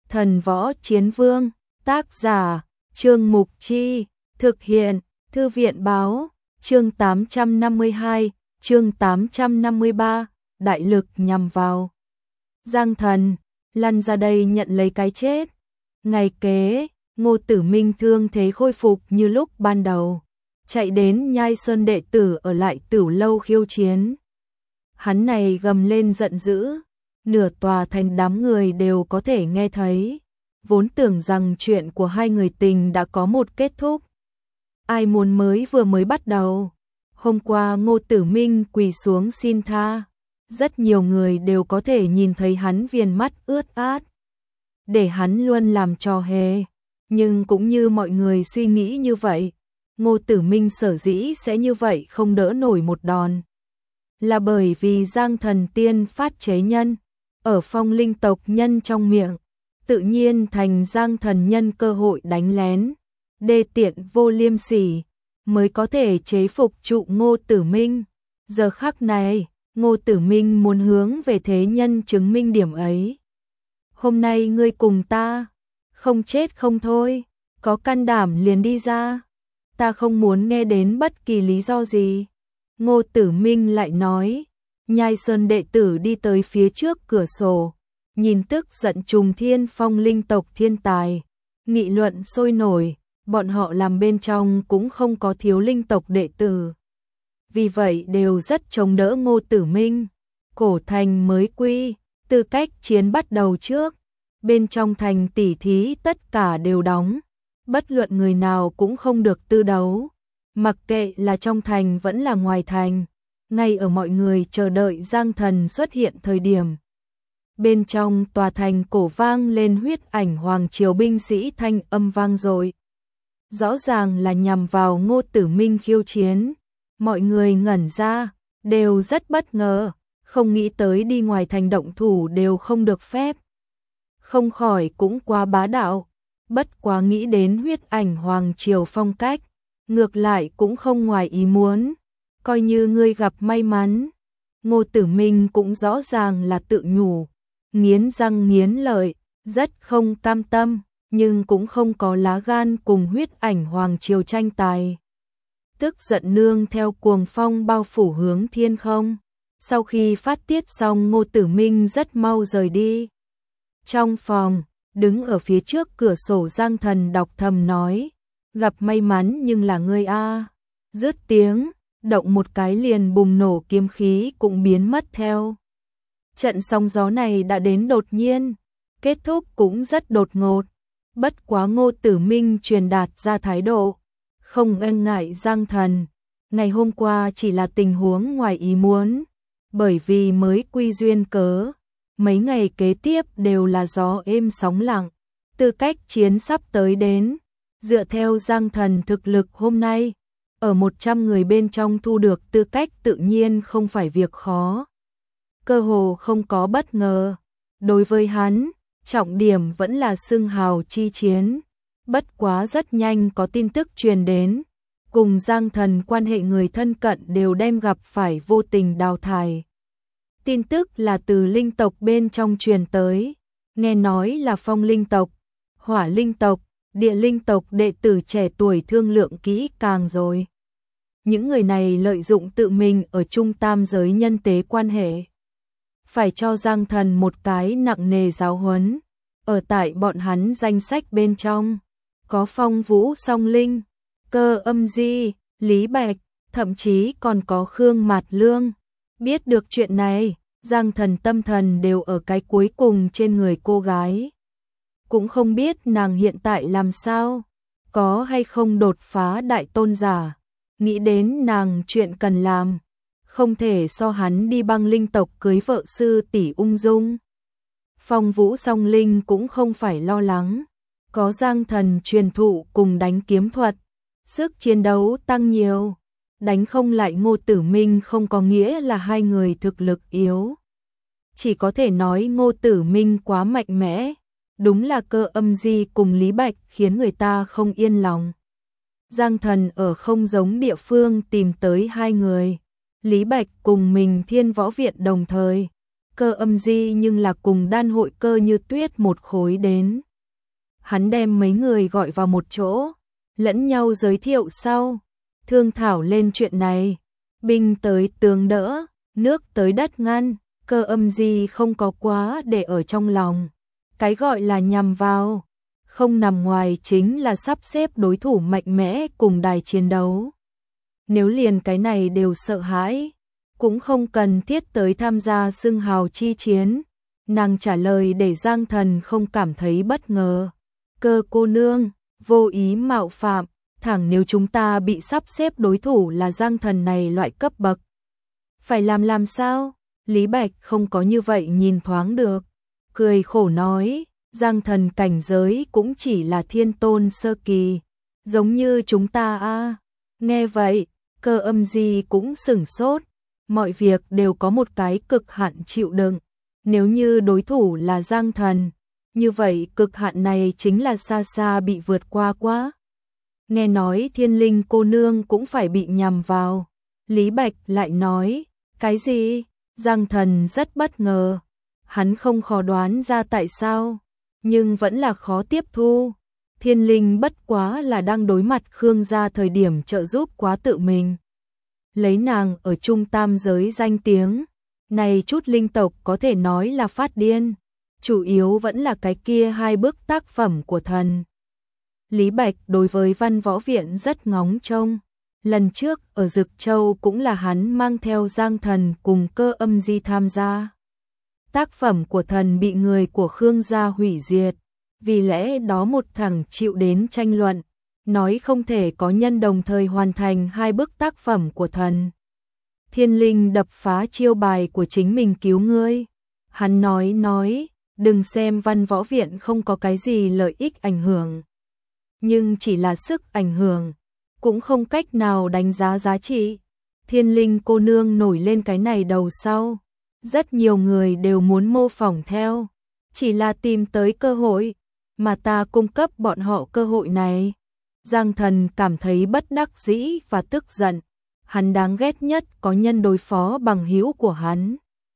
Thần Võ Chiến Vương, tác giả, Trương Mục Chi, thực hiện, Thư viện Báo, chương 852, chương 853, đại lực nhằm vào. Giang Thần, lăn ra đây nhận lấy cái chết. Ngày kế, Ngô Tử Minh thương thế khôi phục như lúc ban đầu, chạy đến Nhai Sơn đệ tử ở lại Tửu Lâu khiêu chiến. Hắn này gầm lên giận dữ, nửa tòa thành đám người đều có thể nghe thấy, vốn tưởng rằng chuyện của hai người tình đã có một kết thúc. Ai muốn vừa mới bắt đầu. Hôm qua Ngô Tử Minh quỳ xuống xin tha, rất nhiều người đều có thể nhìn thấy hắn viền mắt ướt át, để hắn luôn làm trò hề. Nhưng cũng như mọi người suy nghĩ như vậy, Ngô Tử Minh sở dĩ sẽ như vậy không đỡ nổi một đòn, là bởi vì Giang Thần Tiên phát chế nhân, ở Phong Linh tộc nhân trong miệng, tự nhiên thành Giang Thần nhân cơ hội đánh lén, đê tiện vô liêm sỉ, mới có thể chế phục trụ Ngô Tử Minh. Giờ khắc này, Ngô Tử Minh muốn hướng về thế nhân chứng minh điểm ấy. Hôm nay ngươi cùng ta, không chết không thôi, có can đảm liền đi ra. Ta không muốn nghe đến bất kỳ lý do gì. Ngô Tử Minh lại nói. Nhai Sơn đệ tử đi tới phía trước cửa sổ, nhìn tức giận trùng thiên Phong Linh tộc thiên tài, nghị luận sôi nổi, bọn họ làm bên trong cũng không có thiếu linh tộc đệ tử. Vì vậy đều rất chống đỡ Ngô Tử Minh. Cổ thành mới quy, tư cách chiến bắt đầu trước, bên trong thành tỉ thí tất cả đều đóng, bất luận người nào cũng không được tư đấu, mặc kệ là trong thành vẫn là ngoài thành. Ngay ở mọi người chờ đợi Giang Thần xuất hiện thời điểm, bên trong tòa thành cổ vang lên huyết ảnh hoàng triều binh sĩ thanh âm vang dội. Rõ ràng là nhằm vào Ngô Tử Minh khiêu chiến. Mọi người ngẩn ra, đều rất bất ngờ, không nghĩ tới đi ngoài thành động thủ đều không được phép. Không khỏi cũng quá bá đạo, bất quá nghĩ đến huyết ảnh hoàng triều phong cách, ngược lại cũng không ngoài ý muốn. Coi như ngươi gặp may mắn. Ngô Tử Minh cũng rõ ràng là tự nhủ, nghiến răng nghiến lợi, rất không cam tâm, nhưng cũng không có lá gan cùng huyết ảnh hoàng triều tranh tài. Tức giận nương theo cuồng phong bao phủ hướng thiên không. Sau khi phát tiết xong, Ngô Tử Minh rất mau rời đi. Trong phòng, đứng ở phía trước cửa sổ Giang Thần đọc thầm nói, gặp may mắn nhưng là ngươi a. Dứt tiếng, động một cái liền bùng nổ kiếm khí cũng biến mất theo. Trận sóng gió này đã đến đột nhiên, kết thúc cũng rất đột ngột. Bất quá Ngô Tử Minh truyền đạt ra thái độ, không e ngại Giang Thần. Ngày hôm qua chỉ là tình huống ngoài ý muốn, bởi vì mới quy duyên cớ, mấy ngày kế tiếp đều là gió êm sóng lặng. Tư cách chiến sắp tới đến, dựa theo Giang Thần thực lực hôm nay, ở 100 người bên trong thu được tư cách tự nhiên không phải việc khó. Cơ hồ không có bất ngờ. Đối với hắn, trọng điểm vẫn là xưng hào chi chiến. Bất quá rất nhanh có tin tức truyền đến, cùng Giang Thần quan hệ người thân cận đều đem gặp phải vô tình đào thải. Tin tức là từ linh tộc bên trong truyền tới, nghe nói là Phong Linh tộc, Hỏa Linh tộc, Địa Linh tộc đệ tử trẻ tuổi thương lượng kỹ càng rồi. Những người này lợi dụng tự mình ở trung tam giới nhân tế quan hệ, phải cho Giang Thần một cái nặng nề giáo huấn. Ở tại bọn hắn danh sách bên trong, có Phong Vũ Song Linh, Cơ Âm Di, Lý Bạch, thậm chí còn có Khương Mạt Lương. Biết được chuyện này, Giang Thần tâm thần đều ở cái cuối cùng trên người cô gái. Cũng không biết nàng hiện tại làm sao, có hay không đột phá đại tôn giả. Nghĩ đến nàng chuyện cần làm, không thể so hắn đi Băng Linh tộc cưới vợ sư tỷ ung dung. Phong Vũ Song Linh cũng không phải lo lắng, có Giang Thần truyền thụ cùng đánh kiếm thuật, sức chiến đấu tăng nhiều. Đánh không lại Ngô Tử Minh không có nghĩa là hai người thực lực yếu, chỉ có thể nói Ngô Tử Minh quá mạnh mẽ. Đúng là Cơ Âm Di cùng Lý Bạch khiến người ta không yên lòng. Giang Thần ở không giống địa phương tìm tới hai người, Lý Bạch cùng mình Thiên Võ Viện đồng thời, Cơ Âm Di nhưng là cùng Đan Hội Cơ Như Tuyết một khối đến. Hắn đem mấy người gọi vào một chỗ, lẫn nhau giới thiệu sau, thương thảo lên chuyện này. Binh tới tướng đỡ, nước tới đất ngăn, Cơ Âm Di không có quá để ở trong lòng. Cái gọi là nhằm vào, không nằm ngoài chính là sắp xếp đối thủ mạnh mẽ cùng đài chiến đấu. Nếu liền cái này đều sợ hãi, cũng không cần thiết tới tham gia xưng hào chi chiến. Nàng trả lời để Giang Thần không cảm thấy bất ngờ. Cơ cô nương, vô ý mạo phạm, thẳng nếu chúng ta bị sắp xếp đối thủ là Giang Thần này loại cấp bậc. Phải làm sao? Lý Bạch không có như vậy nhìn thoáng được. Cười khổ nói, Giang Thần cảnh giới cũng chỉ là thiên tôn sơ kỳ, giống như chúng ta a. Nghe vậy, Cơ Âm Di cũng sửng sốt, mọi việc đều có một cái cực hạn chịu đựng, nếu như đối thủ là Giang Thần, như vậy cực hạn này chính là xa xa bị vượt qua quá. Nghe nói Thiên Linh cô nương cũng phải bị nhằm vào. Lý Bạch lại nói, cái gì? Giang Thần rất bất ngờ, hắn không khó đoán ra tại sao, nhưng vẫn là khó tiếp thu. Thiên Linh bất quá là đang đối mặt Khương gia thời điểm trợ giúp quá tự mình. Lấy nàng ở trung tam giới danh tiếng, này chút linh tộc có thể nói là phát điên, chủ yếu vẫn là cái kia hai bức tác phẩm của thần. Lý Bạch đối với Văn Võ Viện rất ngóng trông, lần trước ở Dực Châu cũng là hắn mang theo Giang Thần cùng Cơ Âm Di tham gia. Tác phẩm của thần bị người của Khương gia hủy diệt, vì lẽ đó một thằng chịu đến tranh luận, nói không thể có nhân đồng thời hoàn thành hai bức tác phẩm của thần. Thiên Linh đập phá chiêu bài của chính mình cứu ngươi. Hắn nói, đừng xem Văn Võ Viện không có cái gì lợi ích ảnh hưởng, nhưng chỉ là sức ảnh hưởng, cũng không cách nào đánh giá giá trị. Thiên Linh cô nương nổi lên cái này đầu sau, rất nhiều người đều muốn mô phỏng theo, chỉ là tìm tới cơ hội, mà ta cung cấp bọn họ cơ hội này. Giang Thần cảm thấy bất đắc dĩ và tức giận, hắn đáng ghét nhất có nhân đối phó bằng hữu của hắn.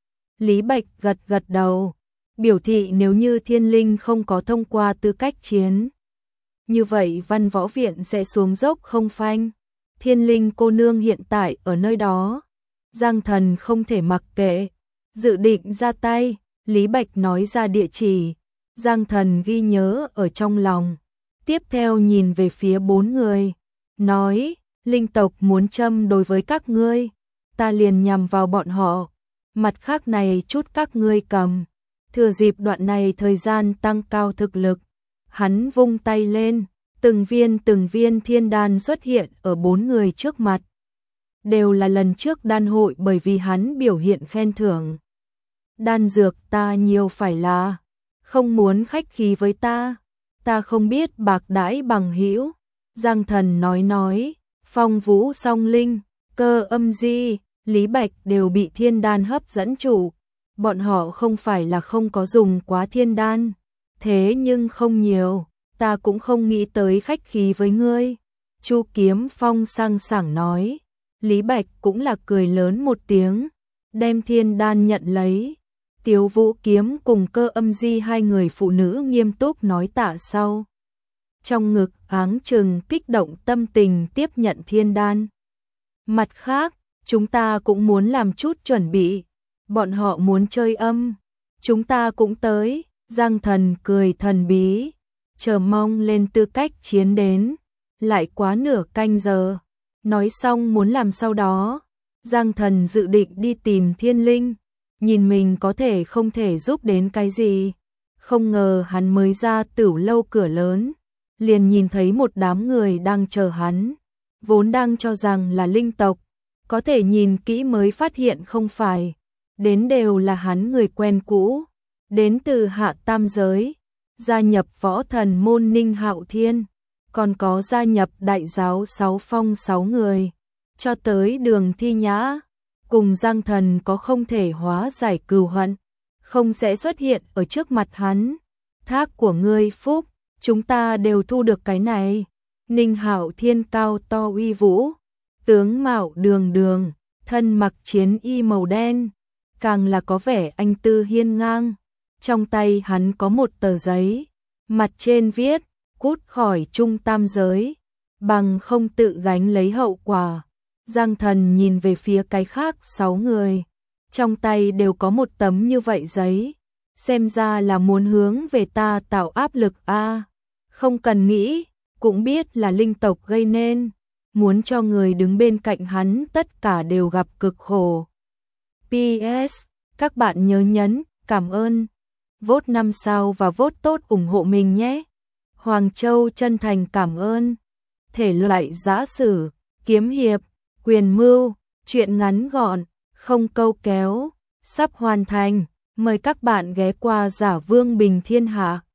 Lý Bạch gật đầu, biểu thị nếu như Thiên Linh không có thông qua tư cách chiến, như vậy Văn Võ Viện sẽ xuống dốc không phanh. Thiên Linh cô nương hiện tại ở nơi đó, Giang Thần không thể mặc kệ, dự định ra tay. Lý Bạch nói ra địa chỉ, Giang Thần ghi nhớ ở trong lòng, tiếp theo nhìn về phía bốn người, nói, linh tộc muốn châm đối với các ngươi, ta liền nhằm vào bọn họ, mặt khác này chút các ngươi cầm, thừa dịp đoạn này thời gian tăng cao thực lực. Hắn vung tay lên, từng viên thiên đan xuất hiện ở bốn người trước mặt. Đều là lần trước đan hội bởi vì hắn biểu hiện khen thưởng. Đan dược ta nhiều phải là, không muốn khách khí với ta không biết bạc đãi bằng hữu. Giang Thần nói, Phong Vũ Song Linh, Cơ Âm Di, Lý Bạch đều bị thiên đan hấp dẫn chủ. Bọn họ không phải là không có dùng quá thiên đan, thế nhưng không nhiều, ta cũng không nghĩ tới khách khí với ngươi. Chu Kiếm Phong sang sảng nói. Lý Bạch cũng là cười lớn một tiếng, đem thiên đan nhận lấy. Tiếu Vũ Kiếm cùng Cơ Âm Di hai người phụ nữ nghiêm túc nói tạ sau. Trong ngực áng chừng kích động tâm tình tiếp nhận thiên đan. Mặt khác, chúng ta cũng muốn làm chút chuẩn bị. Bọn họ muốn chơi âm, chúng ta cũng tới. Giang Thần cười thần bí, chờ mong lên tư cách chiến đến. Lại quá nửa canh giờ, nói xong muốn làm sau đó. Giang Thần dự định đi tìm Thiên Linh, nhìn mình có thể không thể giúp đến cái gì. Không ngờ hắn mới ra Tửu lâu cửa lớn, liền nhìn thấy một đám người đang chờ hắn. Vốn đang cho rằng là linh tộc, có thể nhìn kỹ mới phát hiện không phải. Đến đều là hắn người quen cũ, đến từ hạ tam giới, gia nhập võ thần môn Ninh Hạo Thiên, còn có gia nhập đại giáo 6 phong 6 người, cho tới Đường Thi Nhã, cùng Giang Thần có không thể hóa giải cừu hận, không sẽ xuất hiện ở trước mặt hắn. Thác của ngươi phúc, chúng ta đều thu được cái này. Ninh Hạo Thiên cao to uy vũ, tướng mạo đường đường, thân mặc chiến y màu đen, càng là có vẻ anh tư hiên ngang. Trong tay hắn có một tờ giấy, mặt trên viết, cút khỏi trung tam giới, bằng không tự gánh lấy hậu quả. Giang Thần nhìn về phía cái khác 6 người, trong tay đều có một tấm như vậy giấy, xem ra là muốn hướng về ta tạo áp lực a. Không cần nghĩ, cũng biết là linh tộc gây nên, muốn cho người đứng bên cạnh hắn tất cả đều gặp cực khổ. PS, các bạn nhớ nhấn, cảm ơn, vote 5 sao và vote tốt ủng hộ mình nhé. Hoàng Châu chân thành cảm ơn. Thể loại giã sử, kiếm hiệp, quyền mưu, truyện ngắn gọn, không câu kéo, sắp hoàn thành. Mời các bạn ghé qua Giả Vương Bình Thiên Hạ.